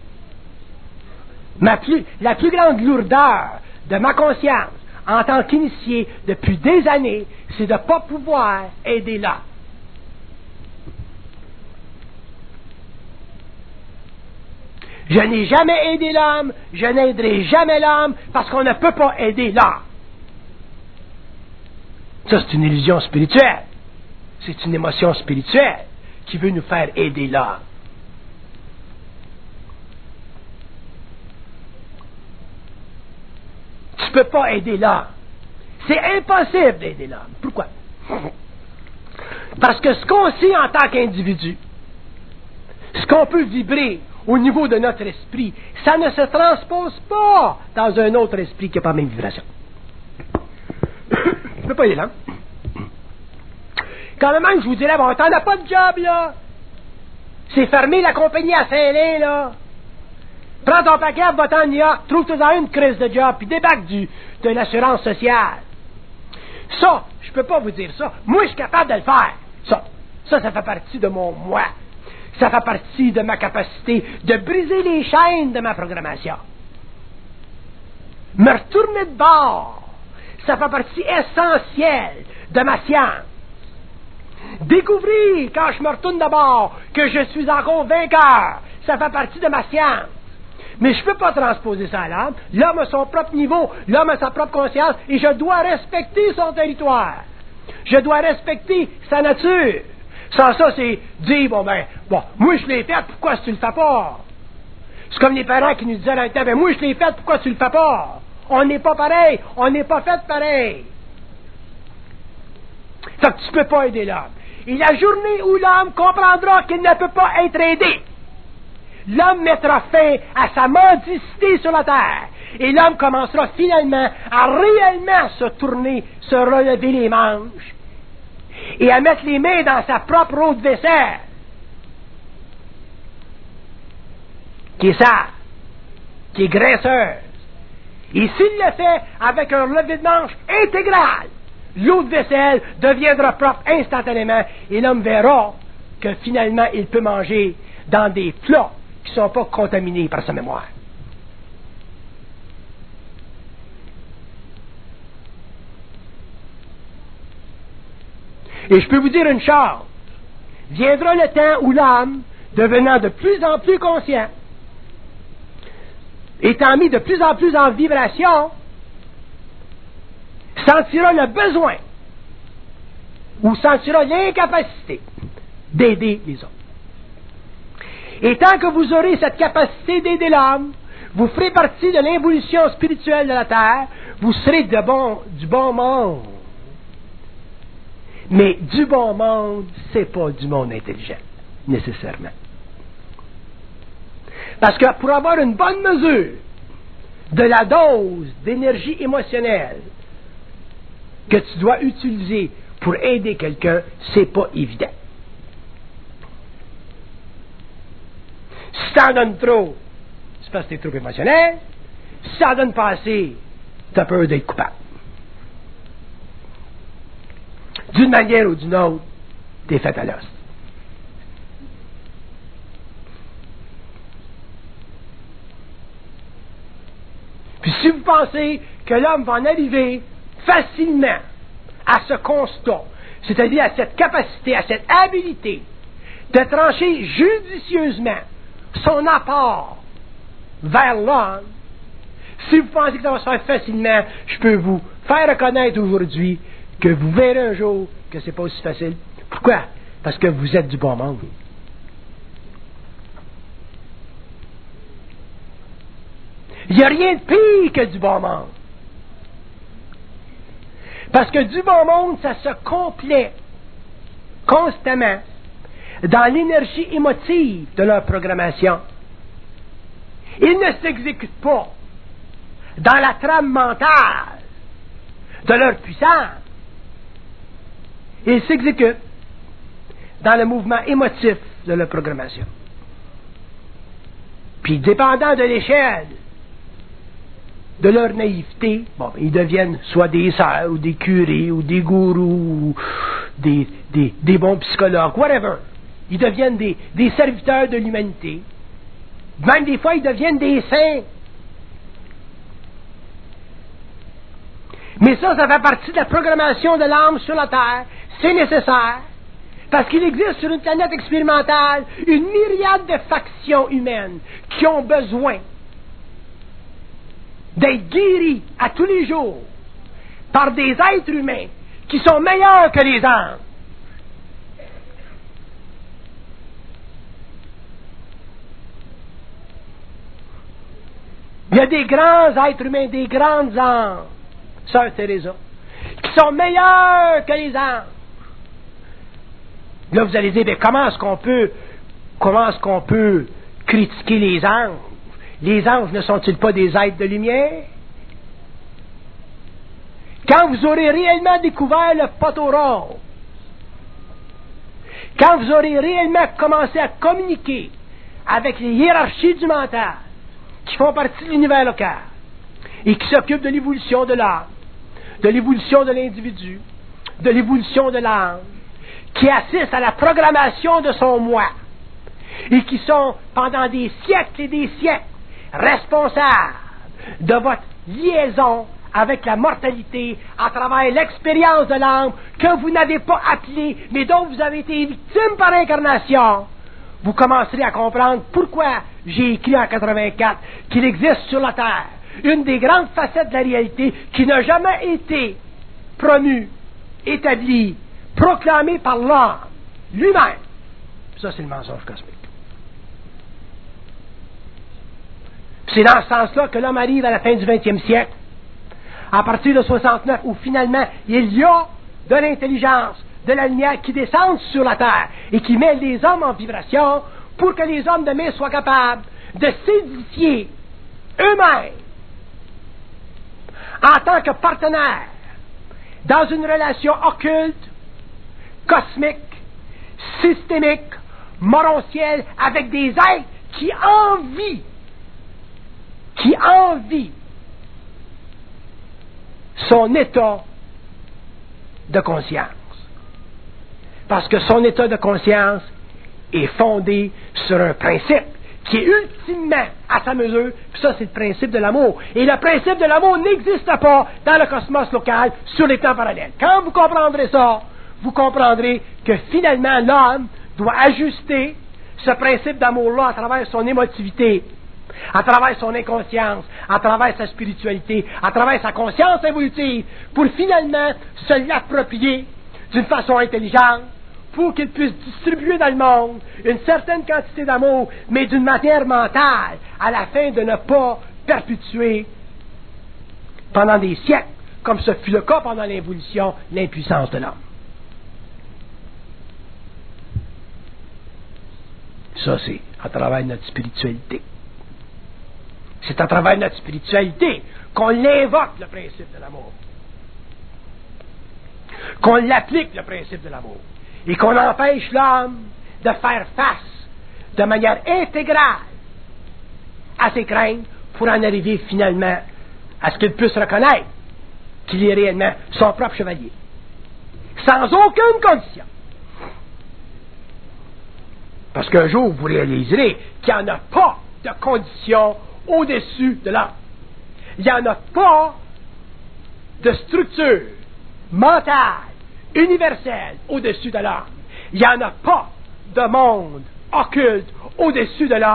la plus grande lourdeur de ma conscience en tant qu'initié depuis des années, c'est de ne pas pouvoir aider l'homme. Je n'ai jamais aidé l'homme, je n'aiderai jamais l'homme parce qu'on ne peut pas aider l'homme. Ça, c'est une illusion spirituelle. C'est une émotion spirituelle qui veut nous faire aider l'homme. Tu ne peux pas aider l'homme. C'est impossible d'aider l'homme. Pourquoi? Parce que ce qu'on sait en tant qu'individu, ce qu'on peut vibrer au niveau de notre esprit, ça ne se transpose pas dans un autre esprit qui n'a pas la même vibration. Tu ne peux pas aider l'homme. Quand même, je vous dirais, bon, t'en as pas de job, là. C'est fermé la compagnie à Saint-Lin, là. Prends ton paquet, va-t'en à New York, trouve-toi une crise de job, puis débarque de l'assurance sociale. Ça, je peux pas vous dire ça. Moi, je suis capable de le faire. Ça fait partie de mon moi. Ça fait partie de ma capacité de briser les chaînes de ma programmation. Me retourner de bord, ça fait partie essentielle de ma science. Découvrir, quand je me retourne de bord, que je suis encore vainqueur, ça fait partie de ma science. Mais je ne peux pas transposer ça à l'homme. L'homme a son propre niveau, l'homme a sa propre conscience, et je dois respecter son territoire. Je dois respecter sa nature. Sans ça, c'est dire, moi je l'ai fait, pourquoi tu le fais pas? C'est comme les parents qui nous disaient dans le temps, moi je l'ai fait, pourquoi tu le fais pas? On n'est pas pareil, on n'est pas fait pareil. Fait que tu ne peux pas aider l'homme. Et la journée où l'homme comprendra qu'il ne peut pas être aidé, l'homme mettra fin à sa mendicité sur la terre. Et l'homme commencera finalement à réellement se tourner, se relever les manches et à mettre les mains dans sa propre eau de vaisselle, qui est sale, qui est graisseuse. Et s'il le fait avec un relevé de manche intégral, l'eau de vaisselle deviendra propre instantanément et l'homme verra que finalement il peut manger dans des plats qui ne sont pas contaminés par sa mémoire. Et je peux vous dire une chose, viendra le temps où l'âme, devenant de plus en plus conscient, étant mis de plus en plus en vibration, sentira le besoin ou sentira l'incapacité d'aider les autres. Et tant que vous aurez cette capacité d'aider l'homme, vous ferez partie de l'évolution spirituelle de la Terre, vous serez du bon monde. Mais du bon monde, c'est pas du monde intelligent, nécessairement. Parce que pour avoir une bonne mesure de la dose d'énergie émotionnelle que tu dois utiliser pour aider quelqu'un, c'est pas évident. Si tu en donnes trop, c'est parce que tu es trop émotionnel. Si tu en donnes pas assez, tu as peur d'être coupable. D'une manière ou d'une autre, tu es fait à l'os. Puis si vous pensez que l'homme va en arriver facilement à ce constat, c'est-à-dire à cette capacité, à cette habilité de trancher judicieusement son apport vers l'homme, si vous pensez que ça va se faire facilement, je peux vous faire reconnaître aujourd'hui que vous verrez un jour que c'est pas aussi facile. Pourquoi? Parce que vous êtes du bon monde. Il n'y a rien de pire que du bon monde. Parce que du bon monde, ça se complète constamment dans l'énergie émotive de leur programmation. Ils ne s'exécutent pas dans la trame mentale de leur puissance. Ils s'exécutent dans le mouvement émotif de leur programmation. Puis, dépendant de l'échelle de leur naïveté, bon, ils deviennent soit des sœurs, ou des curés, ou des gourous, ou des bons psychologues, whatever. Ils deviennent des serviteurs de l'humanité. Même des fois, ils deviennent des saints. Mais ça fait partie de la programmation de l'âme sur la Terre. C'est nécessaire. Parce qu'il existe sur une planète expérimentale une myriade de factions humaines qui ont besoin d'être guéries à tous les jours par des êtres humains qui sont meilleurs que les anges. Il y a des grands êtres humains, des grandes anges, Sœur Teresa, qui sont meilleurs que les anges. Là, vous allez dire, ben, comment est-ce qu'on peut critiquer les anges? Les anges ne sont-ils pas des êtres de lumière? Quand vous aurez réellement découvert le poteau rose, quand vous aurez réellement commencé à communiquer avec les hiérarchies du mental, qui font partie de l'univers local, et qui s'occupent de l'évolution de l'âme, de l'évolution de l'individu, de l'évolution de l'âme, qui assistent à la programmation de son moi, et qui sont, pendant des siècles et des siècles, responsables de votre liaison avec la mortalité à travers l'expérience de l'âme que vous n'avez pas appelée, mais dont vous avez été victime par incarnation, vous commencerez à comprendre pourquoi j'ai écrit en 84 qu'il existe sur la Terre une des grandes facettes de la réalité qui n'a jamais été promue, établie, proclamée par l'homme lui-même. Ça, c'est le mensonge cosmique. C'est dans ce sens-là que l'homme arrive à la fin du 20e siècle, à partir de 69, où finalement il y a de l'intelligence, de la lumière qui descend sur la Terre et qui met les hommes en vibration pour que les hommes demain soient capables de s'édifier eux-mêmes en tant que partenaires dans une relation occulte, cosmique, systémique, morontielle, avec des êtres qui envient son état de conscience. Parce que son état de conscience est fondé sur un principe qui est ultimement à sa mesure, puis ça c'est le principe de l'amour. Et le principe de l'amour n'existe pas dans le cosmos local sur les temps parallèles. Quand vous comprendrez ça, vous comprendrez que finalement l'homme doit ajuster ce principe d'amour-là à travers son émotivité, à travers son inconscience, à travers sa spiritualité, à travers sa conscience évolutive, pour finalement se l'approprier d'une façon intelligente, pour qu'il puisse distribuer dans le monde une certaine quantité d'amour, mais d'une manière mentale, à la fin de ne pas perpétuer pendant des siècles, comme ce fut le cas pendant l'évolution, l'impuissance de l'homme. Ça, c'est à travers notre spiritualité. C'est à travers notre spiritualité qu'on l'invoque, le principe de l'amour. Qu'on l'applique, le principe de l'amour. Et qu'on empêche l'homme de faire face de manière intégrale à ses craintes pour en arriver finalement à ce qu'il puisse reconnaître qu'il est réellement son propre chevalier. Sans aucune condition. Parce qu'un jour, vous réaliserez qu'il n'y en a pas de condition au-dessus de l'homme. Il n'y en a pas de structure mentale, universelle, au-dessus de l'homme. Il n'y en a pas de monde occulte au-dessus de l'homme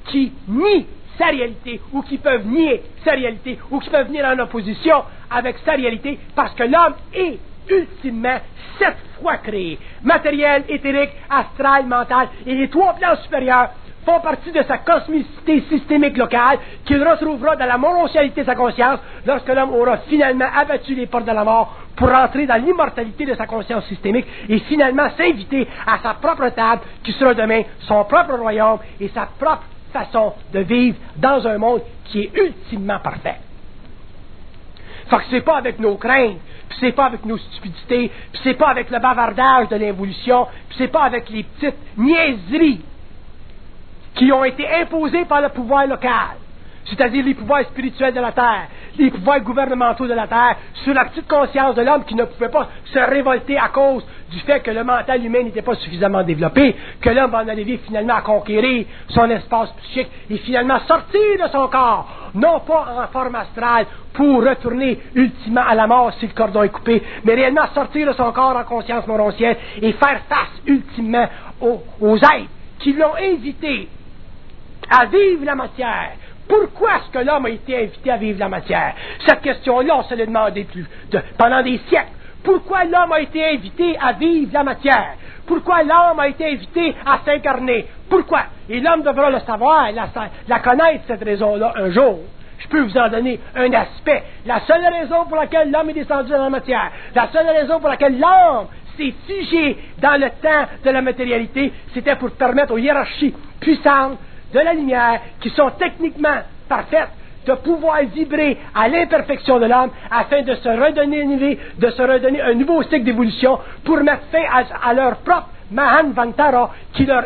qui nient sa réalité, ou qui peuvent nier sa réalité, ou qui peuvent venir en opposition avec sa réalité, parce que l'homme est ultimement 7 fois créé. Matériel, éthérique, astral, mental, et les 3 plans supérieurs font partie de sa cosmicité systémique locale, qu'il retrouvera dans la monocialité de sa conscience, lorsque l'homme aura finalement abattu les portes de la mort pour entrer dans l'immortalité de sa conscience systémique, et finalement s'inviter à sa propre table, qui sera demain son propre royaume, et sa propre façon de vivre dans un monde qui est ultimement parfait. Fait que c'est pas avec nos craintes, puis c'est pas avec nos stupidités, puis c'est pas avec le bavardage de l'évolution, puis c'est pas avec les petites niaiseries qui ont été imposées par le pouvoir local, c'est-à-dire les pouvoirs spirituels de la terre, les pouvoirs gouvernementaux de la terre, sur la petite conscience de l'homme qui ne pouvait pas se révolter à cause du fait que le mental humain n'était pas suffisamment développé, que l'homme va en arriver finalement à conquérir son espace psychique et finalement sortir de son corps, non pas en forme astrale pour retourner ultimement à la mort si le cordon est coupé, mais réellement sortir de son corps en conscience moroncienne et faire face ultimement aux êtres qui l'ont invité à vivre la matière. Pourquoi est-ce que l'homme a été invité à vivre la matière? Cette question-là, on se l'a demandé pendant des siècles. Pourquoi l'homme a été invité à vivre la matière? Pourquoi l'homme a été invité à s'incarner? Pourquoi? Et l'homme devra le savoir, la connaître, cette raison-là, un jour. Je peux vous en donner un aspect. La seule raison pour laquelle l'homme est descendu dans la matière, la seule raison pour laquelle l'homme s'est figé dans le temps de la matérialité, c'était pour permettre aux hiérarchies puissantes de la lumière, qui sont techniquement parfaites, de pouvoir vibrer à l'imperfection de l'homme afin de se redonner un nouveau cycle d'évolution pour mettre fin à leur propre Mahan Vantara qui leur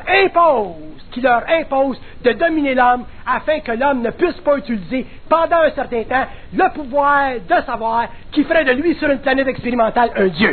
impose de dominer l'homme afin que l'homme ne puisse pas utiliser pendant un certain temps le pouvoir de savoir qui ferait de lui sur une planète expérimentale un Dieu.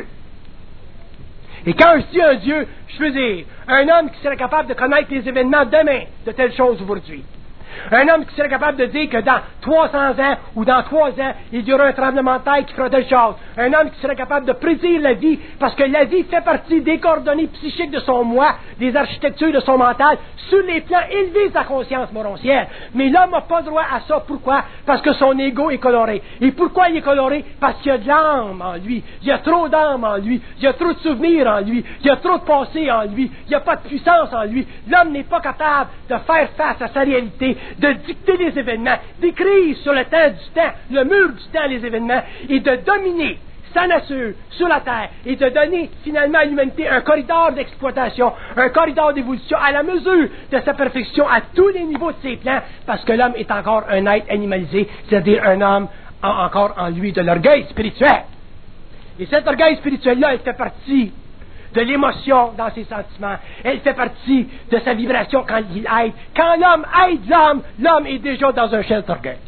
Et quand je dis un Dieu, je veux dire un homme qui serait capable de connaître les événements demain de telle chose aujourd'hui. Un homme qui serait capable de dire que dans 300 ans ou dans 3 ans, il y aura un tremblement de terre qui fera telle chose. Un homme qui serait capable de prédire la vie, parce que la vie fait partie des coordonnées psychiques de son moi, des architectures de son mental, sur les plans élevés de sa conscience moroncière. Mais l'homme n'a pas droit à ça. Pourquoi? Parce que son ego est coloré. Et pourquoi il est coloré? Parce qu'il y a de l'âme en lui. Il y a trop d'âme en lui. Il y a trop de souvenirs en lui. Il y a trop de passé en lui. Il n'y a pas de puissance en lui. L'homme n'est pas capable de faire face à sa réalité, de dicter les événements, d'écrire sur le temps du temps, le mur du temps, les événements, et de dominer sa nature sur la terre, et de donner finalement à l'humanité un corridor d'exploitation, un corridor d'évolution à la mesure de sa perfection à tous les niveaux de ses plans, parce que l'homme est encore un être animalisé, c'est-à-dire un homme a encore en lui de l'orgueil spirituel. Et cet orgueil spirituel-là, il fait partie de l'émotion dans ses sentiments. Elle fait partie de sa vibration quand il aide. Quand l'homme aide l'homme, l'homme est déjà dans un chef d'orgueil.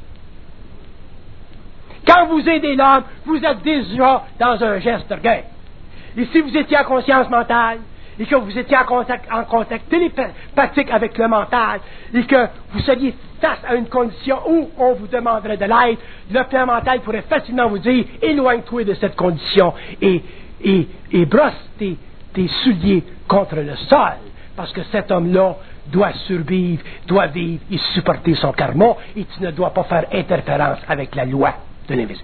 Quand vous aidez l'homme, vous êtes déjà dans un geste d'orgueil. Et si vous étiez en conscience mentale, et que vous étiez en contact télépathique avec le mental, et que vous seriez face à une condition où on vous demanderait de l'aide, le plan mental pourrait facilement vous dire, éloigne-toi de cette condition, et brosse tes souliers contre le sol, parce que cet homme-là doit survivre, doit vivre et supporter son karma, et tu ne dois pas faire interférence avec la loi de l'invisible.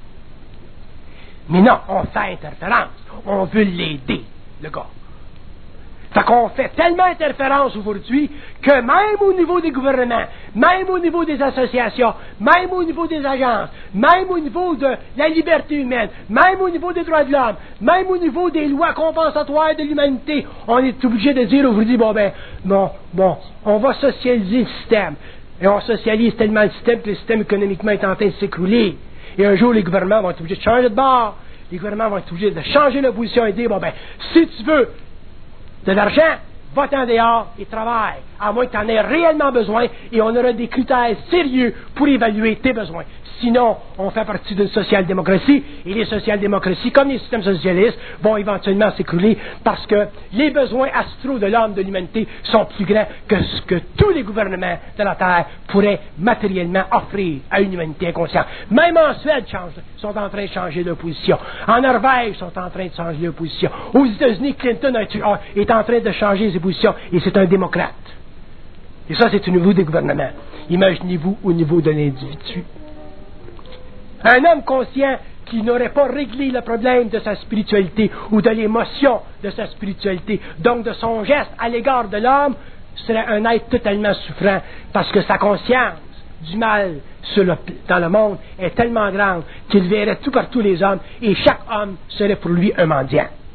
Mais non, on fait interférence, on veut l'aider, le gars. Fait qu'on fait tellement interférence aujourd'hui que même au niveau des gouvernements, même au niveau des associations, même au niveau des agences, même au niveau de la liberté humaine, même au niveau des droits de l'homme, même au niveau des lois compensatoires de l'humanité, on est obligé de dire aujourd'hui, on va socialiser le système. Et on socialise tellement le système que le système économiquement est en train de s'écrouler. Et un jour, les gouvernements vont être obligés de changer de bord. Les gouvernements vont être obligés de changer leur position et dire, si tu veux de l'argent, va-t'en dehors et travaille, à moins que tu en aies réellement besoin, et on aura des critères sérieux pour évaluer tes besoins. Sinon, on fait partie d'une social-démocratie, et les social-démocraties, comme les systèmes socialistes, vont éventuellement s'écrouler parce que les besoins astraux de l'homme, de l'humanité, sont plus grands que ce que tous les gouvernements de la Terre pourraient matériellement offrir à une humanité inconsciente. Même en Suède, sont en train de changer leur position. En Norvège, sont en train de changer leur position. Aux États-Unis, Clinton est en train de changer ses positions, et c'est un démocrate. Et ça, c'est au niveau des gouvernements. Imaginez-vous au niveau de l'individu. Un homme conscient qui n'aurait pas réglé le problème de sa spiritualité ou de l'émotion de sa spiritualité, donc de son geste à l'égard de l'homme, serait un être totalement souffrant, parce que sa conscience du mal dans le monde est tellement grande qu'il verrait tout partout les hommes, et chaque homme serait pour lui un mendiant.